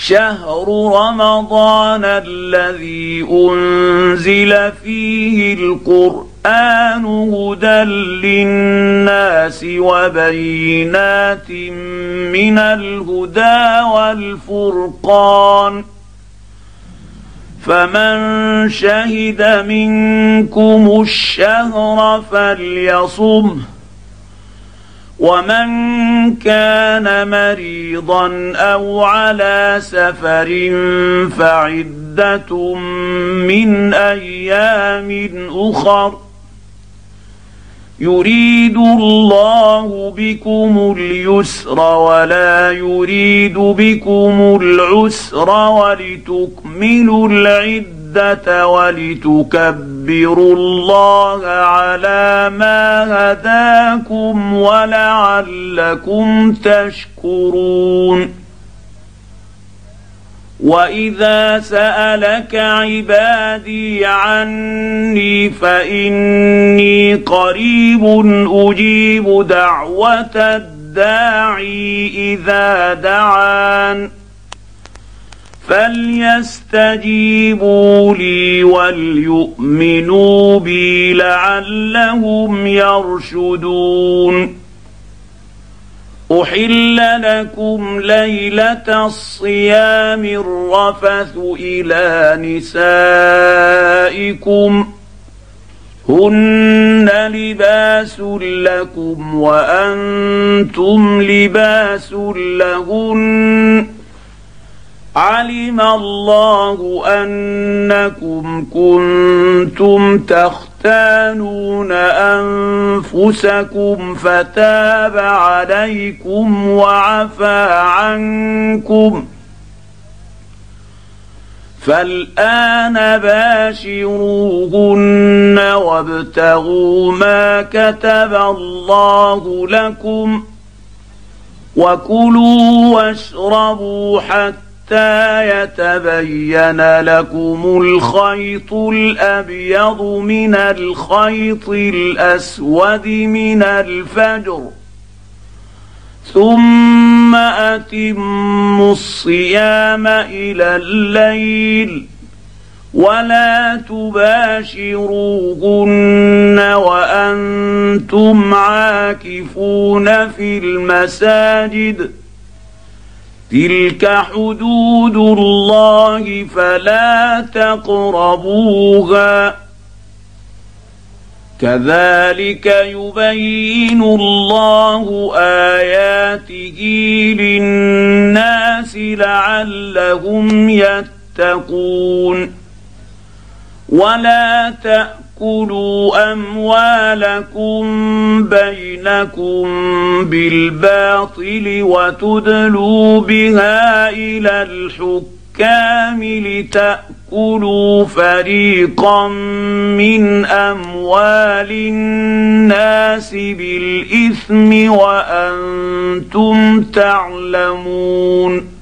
شهر رمضان الذي أنزل فيه القرآن هدى للناس وبينات من الهدى والفرقان فمن شهد منكم الشهر فليصمه ومن كان مريضا أو على سفر فعدة من أيام أخر يريد الله بكم اليسر ولا يريد بكم العسر ولتكملوا العدة ولتكبروا الله على ما هداكم ولعلكم تشكرون وإذا سألك عبادي عني فإني قريب أجيب دعوة الداعي إذا دعان فليستجيبوا لي وليؤمنوا بي لعلهم يرشدون أحل لكم ليلة الصيام الرفث إلى نسائكم هن لباس لكم وأنتم لباس لهن علم الله أنكم كنتم تختانون أنفسكم فتاب عليكم وعفى عنكم فالآن باشروهن وابتغوا ما كتب الله لكم وكلوا واشربوا حتى يتبين لكم الخيط الأبيض من الخيط الأسود من الفجر ثم أتموا الصيام إلى الليل ولا تباشروهن وأنتم عاكفون في المساجد تلك حدود الله فلا تقربوها كذلك يبين الله آياته للناس لعلهم يتقون ولا تأكلوا أموالكم بينكم بالباطل وتدلوا بها إلى الحكام لتأكلوا فريقا من أموال الناس بالإثم وأنتم تعلمون